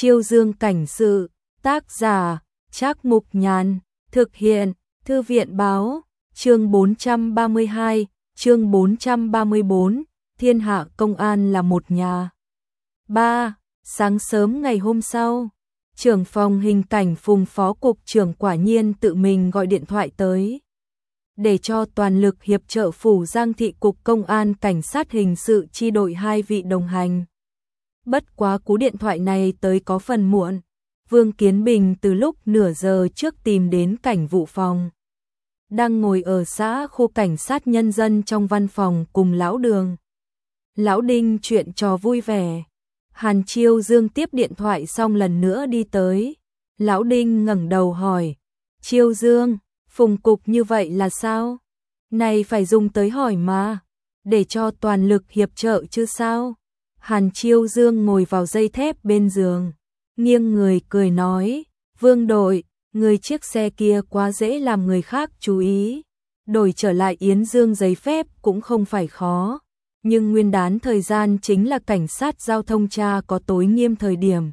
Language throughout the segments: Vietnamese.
Chiêu Dương cảnh sự, tác giả, Trác Mục Nhàn, thực hiện, Thư viện báo, chương 432, chương 434, thiên hạ công an là một nhà. 3. Sáng sớm ngày hôm sau, trưởng phòng hình cảnh Phùng phó cục trưởng quả nhiên tự mình gọi điện thoại tới, để cho toàn lực hiệp trợ Phủ Giang thị cục công an cảnh sát hình sự chi đội 2 vị đồng hành. Bất quá cú điện thoại này tới có phần muộn, Vương Kiến Bình từ lúc nửa giờ trước tìm đến cảnh vụ phòng. Đang ngồi ở xã khu cảnh sát nhân dân trong văn phòng cùng Lão Đường, Lão Đinh chuyện trò vui vẻ. Hàn Chiêu Dương tiếp điện thoại xong lần nữa đi tới. Lão Đinh ngẩng đầu hỏi, Chiêu Dương, Phùng cục như vậy là sao? Này phải dùng tới hỏi mà, để cho toàn lực hiệp trợ chứ sao? Hàn Chiêu Dương ngồi vào dây thép bên giường, nghiêng người cười nói, Vương đội, người chiếc xe kia quá dễ làm người khác chú ý. Đổi trở lại Yến Dương giấy phép cũng không phải khó. Nhưng nguyên đán thời gian chính là cảnh sát giao thông tra có tối nghiêm thời điểm.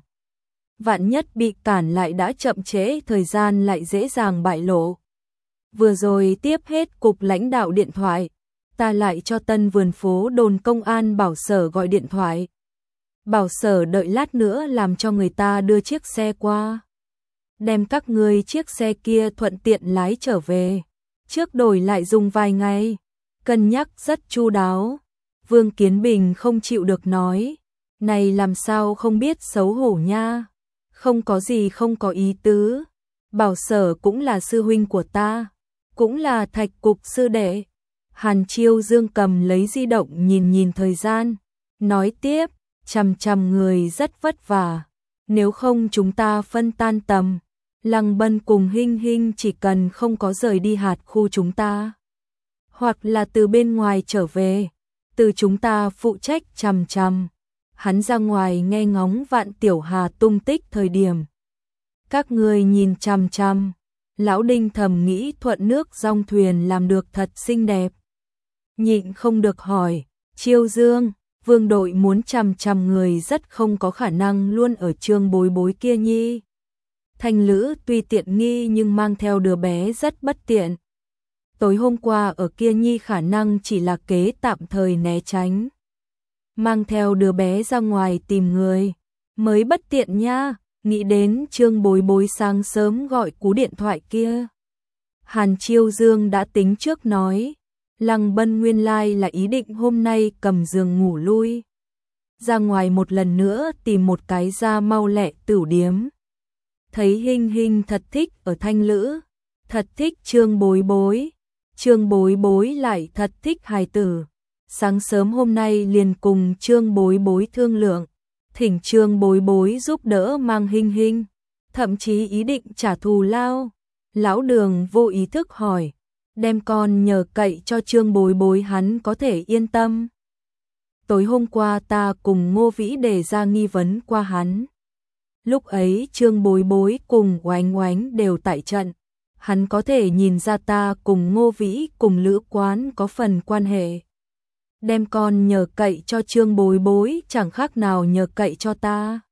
Vạn nhất bị cản lại đã chậm trễ thời gian lại dễ dàng bại lộ. Vừa rồi tiếp hết cục lãnh đạo điện thoại, ta lại cho Tân Vườn phố đồn công an Bảo Sở gọi điện thoại. Bảo Sở đợi lát nữa làm cho người ta đưa chiếc xe qua. Đem các người chiếc xe kia thuận tiện lái trở về. Trước đổi lại dùng vài ngày. Cân nhắc rất chu đáo. Vương Kiến Bình không chịu được nói, này làm sao không biết xấu hổ nha, không có gì không có ý tứ, Bảo Sở cũng là sư huynh của ta, cũng là Thạch cục sư đệ. Hàn Chiêu Dương cầm lấy di động nhìn thời gian, nói tiếp, chằm người rất vất vả, nếu không chúng ta phân tan tầm, Lăng Bân cùng Hinh Hinh chỉ cần không có rời đi hạt khu chúng ta, hoặc là từ bên ngoài trở về. Từ chúng ta phụ trách chằm. Hắn ra ngoài nghe ngóng Vạn Tiểu Hà tung tích thời điểm. Các người nhìn chằm. Lão Đinh thầm nghĩ thuận nước dong thuyền làm được thật xinh đẹp. Nhịn không được hỏi, Chiêu Dương, Vương đội muốn chằm người rất không có khả năng luôn ở Trương Bối Bối kia nhi. Thanh Lữ tuy tiện nghi nhưng mang theo đứa bé rất bất tiện. Tối hôm qua ở kia nhi khả năng chỉ là kế tạm thời né tránh. Mang theo đứa bé ra ngoài tìm người, mới bất tiện nha, nghĩ đến Trương Bối Bối sáng sớm gọi cú điện thoại kia. Hàn Chiêu Dương đã tính trước nói, Lăng Bân nguyên lai là ý định hôm nay cầm giường ngủ lui. Ra ngoài một lần nữa tìm một cái ra mau lẹ tửu điếm. Thấy Hinh Hinh thật thích ở Thanh Lữ, thật thích Trương Bối Bối. Trương Bối Bối lại thật thích hài tử. Sáng sớm hôm nay liền cùng Trương Bối Bối thương lượng, thỉnh Trương Bối Bối giúp đỡ mang Hinh Hinh, thậm chí ý định trả thù lao. Lão Đường vô ý thức hỏi, đem con nhờ cậy cho Trương Bối Bối hắn có thể yên tâm. Tối hôm qua ta cùng Ngô Vĩ đề ra nghi vấn qua hắn. Lúc ấy Trương Bối Bối cùng Oánh Oánh đều tại trận. Hắn có thể nhìn ra ta cùng Ngô Vĩ cùng Lữ Quán có phần quan hệ. Đem con nhờ cậy cho Trương Bối Bối chẳng khác nào nhờ cậy cho ta.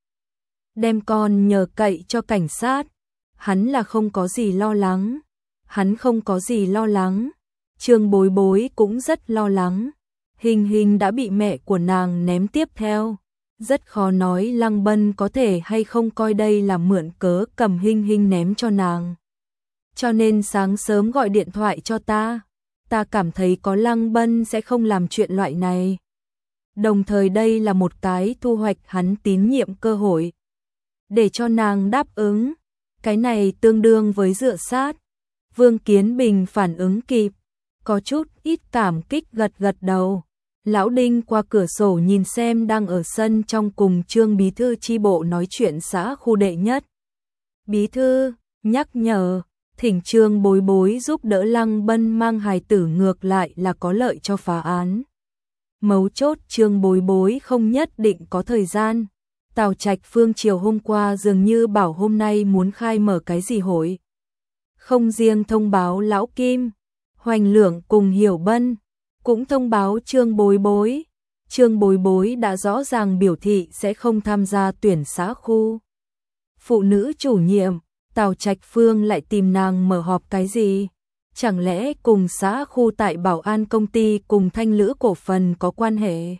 Đem con nhờ cậy cho cảnh sát. Hắn là không có gì lo lắng. Hắn không có gì lo lắng. Trương Bối Bối cũng rất lo lắng. Hinh Hinh đã bị mẹ của nàng ném tiếp theo. Rất khó nói Lăng Bân có thể hay không coi đây là mượn cớ cầm Hinh Hinh ném cho nàng. Cho nên sáng sớm gọi điện thoại cho ta cảm thấy có Lăng Bân sẽ không làm chuyện loại này. Đồng thời đây là một cái thu hoạch hắn tín nhiệm cơ hội. Để cho nàng đáp ứng, cái này tương đương với dựa sát. Vương Kiến Bình phản ứng kịp, có chút ít cảm kích gật đầu. Lão Đinh qua cửa sổ nhìn xem đang ở sân trong cùng Trương Bí Thư chi bộ nói chuyện xã khu đệ nhất. Bí Thư, nhắc nhở. Thỉnh Trương Bối Bối giúp đỡ Lăng Bân mang hài tử ngược lại là có lợi cho phá án. Mấu chốt Trương Bối Bối không nhất định có thời gian. Tào Trạch Phương chiều hôm qua dường như bảo hôm nay muốn khai mở cái gì hội. Không riêng thông báo Lão Kim, Hoành Lượng cùng Hiểu Bân, cũng thông báo Trương Bối Bối. Trương Bối Bối đã rõ ràng biểu thị sẽ không tham gia tuyển xã khu. phụ nữ chủ nhiệm, Tào Trạch Phương lại tìm nàng mở họp cái gì? Chẳng lẽ cùng xã khu tại Bảo An công ty cùng Thanh Lữ cổ phần có quan hệ?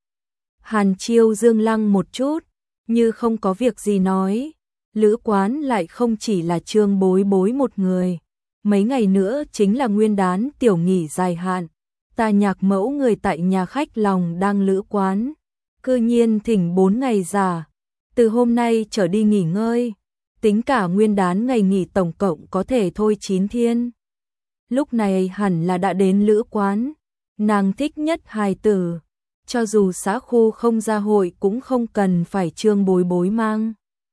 Hàn Chiêu Dương lăng một chút, như không có việc gì nói. Lữ quán lại không chỉ là Trương Bối Bối một người. Mấy ngày nữa chính là nguyên đán tiểu nghỉ dài hạn. Ta Nhạc Mẫu người tại nhà khách lòng đang lữ quán. Cư nhiên thỉnh 4 ngày giả. Từ hôm nay trở đi nghỉ ngơi. Tính cả nguyên đán ngày nghỉ tổng cộng có thể thôi 9 thiên. Lúc này hẳn là đã đến lữ quán. Nàng thích nhất hài tử. Cho dù xã khu không ra hội cũng không cần phải Trương Bối Bối mang.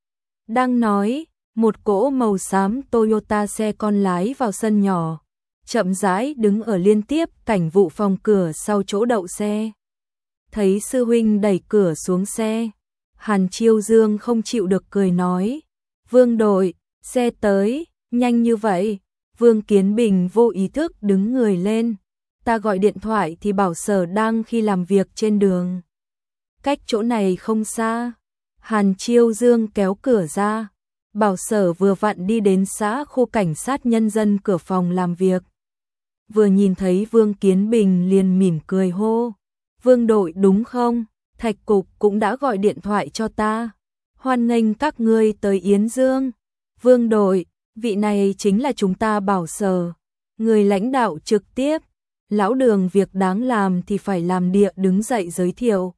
Đang nói, một cỗ màu xám Toyota xe con lái vào sân nhỏ, chậm rãi đứng ở liên tiếp cảnh vụ phòng cửa sau chỗ đậu xe. Thấy sư huynh đẩy cửa xuống xe, Hàn Chiêu Dương không chịu được cười nói, Vương đội, xe tới, nhanh như vậy. Vương Kiến Bình vô ý thức đứng người lên. Ta gọi điện thoại thì bảo Sở đang khi làm việc trên đường. Cách chỗ này không xa. Hàn Chiêu Dương kéo cửa ra. Bảo Sở vừa vặn đi đến xã khu cảnh sát nhân dân cửa phòng làm việc. Vừa nhìn thấy Vương Kiến Bình liền mỉm cười hô. Vương đội đúng không? Thạch cục cũng đã gọi điện thoại cho ta. Hoan nghênh các ngươi tới Yến Dương. Vương đội, vị này chính là chúng ta Bảo Sở. Người lãnh đạo trực tiếp. Lão Đường việc đáng làm thì phải làm địa đứng dậy giới thiệu.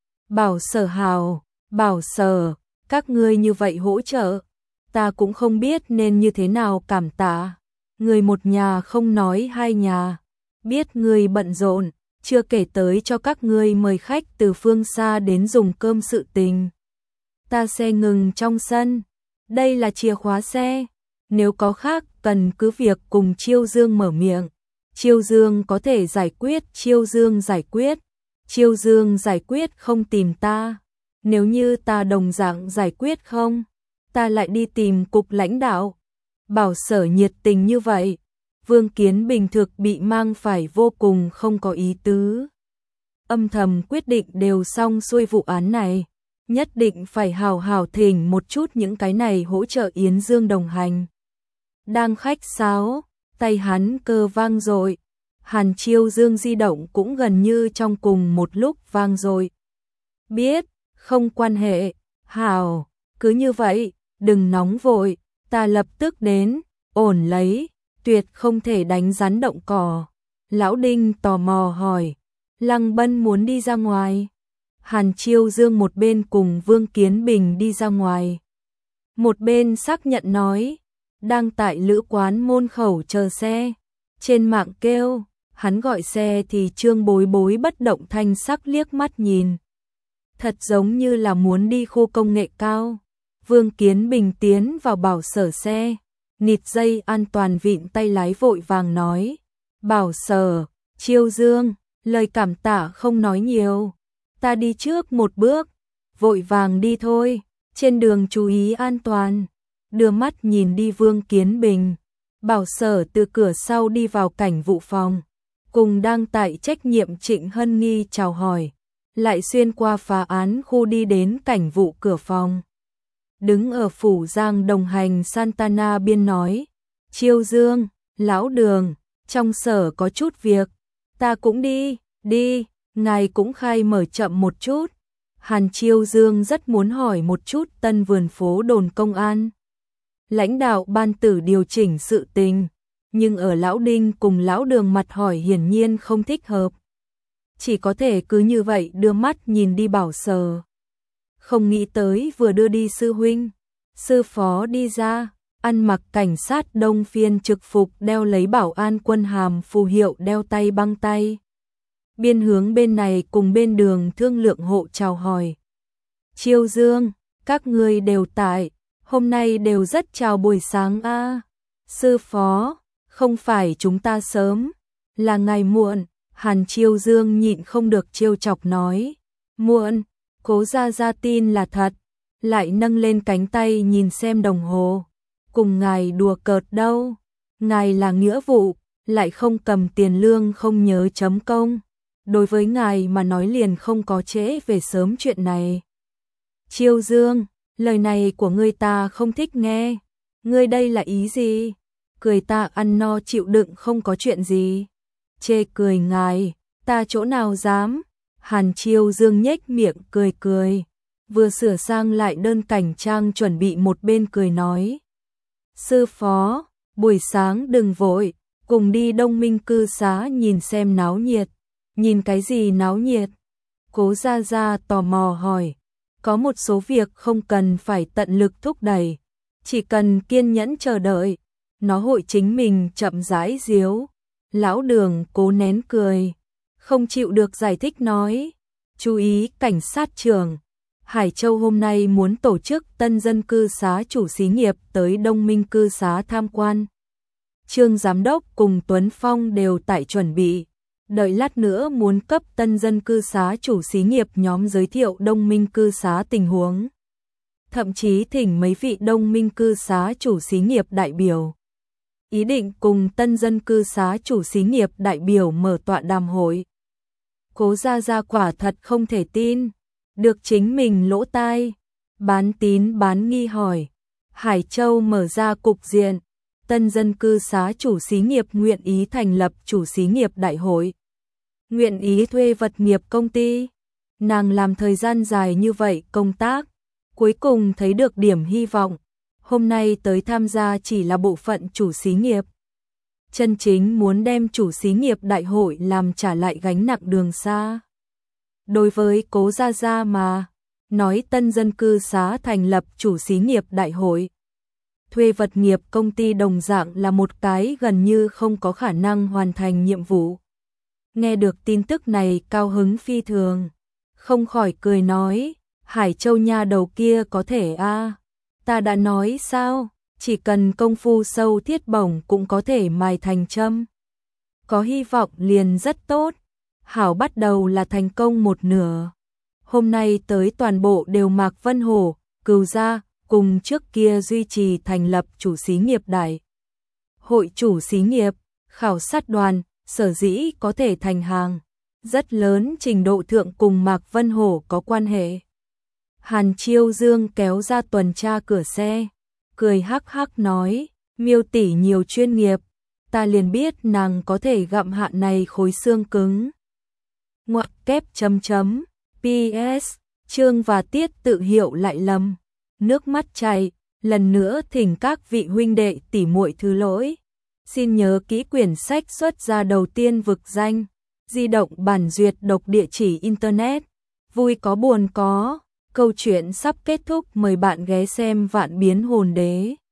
Bảo Sở hào, Bảo Sở, các ngươi như vậy hỗ trợ. Ta cũng không biết nên như thế nào cảm tạ. Người một nhà không nói hai nhà. Biết ngươi bận rộn, chưa kể tới cho các ngươi mời khách từ phương xa đến dùng cơm sự tình. Ta xe ngừng trong sân. Đây là chìa khóa xe. Nếu có khác cần cứ việc cùng Chiêu Dương mở miệng. Chiêu Dương có thể giải quyết, Chiêu Dương giải quyết. Chiêu Dương giải quyết không tìm ta. Nếu như ta đồng dạng giải quyết không, ta lại đi tìm cục lãnh đạo. Bảo Sở nhiệt tình như vậy, Vương Kiến Bình thực bị mang phải vô cùng không có ý tứ. Âm thầm quyết định đều xong xuôi vụ án này, nhất định phải hào hào thỉnh một chút những cái này hỗ trợ Yến Dương đồng hành. Đang khách sáo, tay hắn cơ vang dội. Hàn Chiêu Dương di động cũng gần như trong cùng một lúc vang dội. Biết, không quan hệ, hào, cứ như vậy, đừng nóng vội, ta lập tức đến, ổn lấy, tuyệt không thể đánh rắn động cỏ. Lão Đinh tò mò hỏi, Lăng Bân muốn đi ra ngoài. Hàn Chiêu Dương một bên cùng Vương Kiến Bình đi ra ngoài. Một bên xác nhận nói, đang tại lữ quán môn khẩu chờ xe. Trên mạng kêu, hắn gọi xe thì Trương Bối Bối bất động thanh sắc liếc mắt nhìn. Thật giống như là muốn đi khu công nghệ cao. Vương Kiến Bình tiến vào Bảo Sở xe, nịt dây an toàn vịn tay lái vội vàng nói. Bảo Sở, Chiêu Dương, lời cảm tạ không nói nhiều. Ta đi trước một bước, vội vàng đi thôi, trên đường chú ý an toàn. Đưa mắt nhìn đi Vương Kiến Bình. Bảo Sở từ cửa sau đi vào cảnh vụ phòng, cùng đang tại trách nhiệm Trịnh Hân Nghi chào hỏi, lại xuyên qua phá án khu đi đến cảnh vụ cửa phòng. Đứng ở phủ Giang đồng hành Santana biên nói, Chiêu Dương, Lão Đường, trong sở có chút việc, ta cũng đi, ngài cũng khai mở chậm một chút. Hàn Chiêu Dương rất muốn hỏi một chút Tân Vườn phố đồn công an. Lãnh đạo ban tử điều chỉnh sự tình, nhưng ở Lão Đinh cùng Lão Đường mặt hỏi hiển nhiên không thích hợp. Chỉ có thể cứ như vậy đưa mắt nhìn đi Bảo Sở. Không nghĩ tới vừa đưa đi sư huynh, sư phó đi ra, ăn mặc cảnh sát đông phiên trực phục đeo lấy bảo an quân hàm phù hiệu đeo tay băng tay. Biên hướng bên này cùng bên đường thương lượng hộ chào hỏi. Chiêu Dương, các ngươi đều tại, hôm nay đều rất chào buổi sáng a. Sư phó, không phải chúng ta sớm, là ngày muộn. Hàn Chiêu Dương nhịn không được trêu chọc nói. Muộn, Cố ra tin là thật, lại nâng lên cánh tay nhìn xem đồng hồ. Cùng ngài đùa cợt đâu, ngài là nghĩa vụ, lại không cầm tiền lương không nhớ chấm công. Đối với ngài mà nói liền không có trễ về sớm chuyện này. Chiêu Dương, Lời này của ngươi ta không thích nghe. Ngươi đây là ý gì? Cười ta ăn no chịu đựng không có chuyện gì. Chê cười ngài, ta chỗ nào dám. Hàn Chiêu Dương nhếch miệng cười cười. Vừa sửa sang lại đơn cảnh trang chuẩn bị một bên cười nói. Sư phó, buổi sáng đừng vội, cùng đi Đông Minh cư xá nhìn xem náo nhiệt. Nhìn cái gì náo nhiệt? Cố Gia Gia tò mò hỏi. Có một số việc không cần phải tận lực thúc đẩy, chỉ cần kiên nhẫn chờ đợi, nó hội chính mình chậm rãi diếu. Lão Đường cố nén cười, không chịu được giải thích nói. Chú ý cảnh sát trưởng, Hải Châu hôm nay muốn tổ chức tân dân cư xá chủ xí nghiệp tới Đông Minh cư xá tham quan. Trương Giám đốc cùng Tuấn Phong đều tại chuẩn bị. Đợi lát nữa muốn cấp tân dân cư xá chủ xí nghiệp nhóm giới thiệu Đông Minh cư xá tình huống. Thậm chí thỉnh mấy vị Đông Minh cư xá chủ xí nghiệp đại biểu. Ý định cùng tân dân cư xá chủ xí nghiệp đại biểu mở tọa đàm hội. Cố Gia Gia quả thật không thể tin. Được chính mình lỗ tai. Bán tín bán nghi hỏi. Hải Châu mở ra cục diện. Tân dân cư xá chủ xí nghiệp nguyện ý thành lập chủ xí nghiệp đại hội. Nguyện ý thuê vật nghiệp công ty. Nàng làm thời gian dài như vậy công tác, cuối cùng thấy được điểm hy vọng. Hôm nay tới tham gia chỉ là bộ phận chủ xí nghiệp. Chân chính muốn đem chủ xí nghiệp đại hội làm trả lại gánh nặng đường xa. Đối với Cố Gia Gia mà, nói tân dân cư xá thành lập chủ xí nghiệp đại hội. Thuê vật nghiệp công ty đồng dạng là một cái gần như không có khả năng hoàn thành nhiệm vụ. Nghe được tin tức này cao hứng phi thường, không khỏi cười nói, Hải Châu nha đầu kia có thể a, ta đã nói sao, chỉ cần công phu sâu thiết bổng cũng có thể mài thành châm. Có hy vọng liền rất tốt, hảo bắt đầu là thành công một nửa. Hôm nay tới toàn bộ đều Mạc Vân Hổ, Cừu Gia, cùng trước kia duy trì thành lập chủ xí nghiệp đại hội chủ xí nghiệp, khảo sát đoàn, sở dĩ có thể thành hàng, rất lớn trình độ thượng cùng Mạc Vân Hổ có quan hệ. Hàn Chiêu Dương kéo ra tuần tra cửa xe, cười hắc hắc nói, Miêu tỷ nhiều chuyên nghiệp, ta liền biết nàng có thể gặm hạ này khối xương cứng. Ngoặc kép chấm chấm, PS, Trương và Tiết tự hiểu lại lầm, nước mắt chảy, lần nữa thỉnh các vị huynh đệ tỷ muội thứ lỗi. Xin nhớ kỹ quyển sách xuất ra đầu tiên vực danh, di động bản duyệt độc địa chỉ internet. Vui có buồn có, câu chuyện sắp kết thúc, mời bạn ghé xem Vạn Biến Hồn Đế.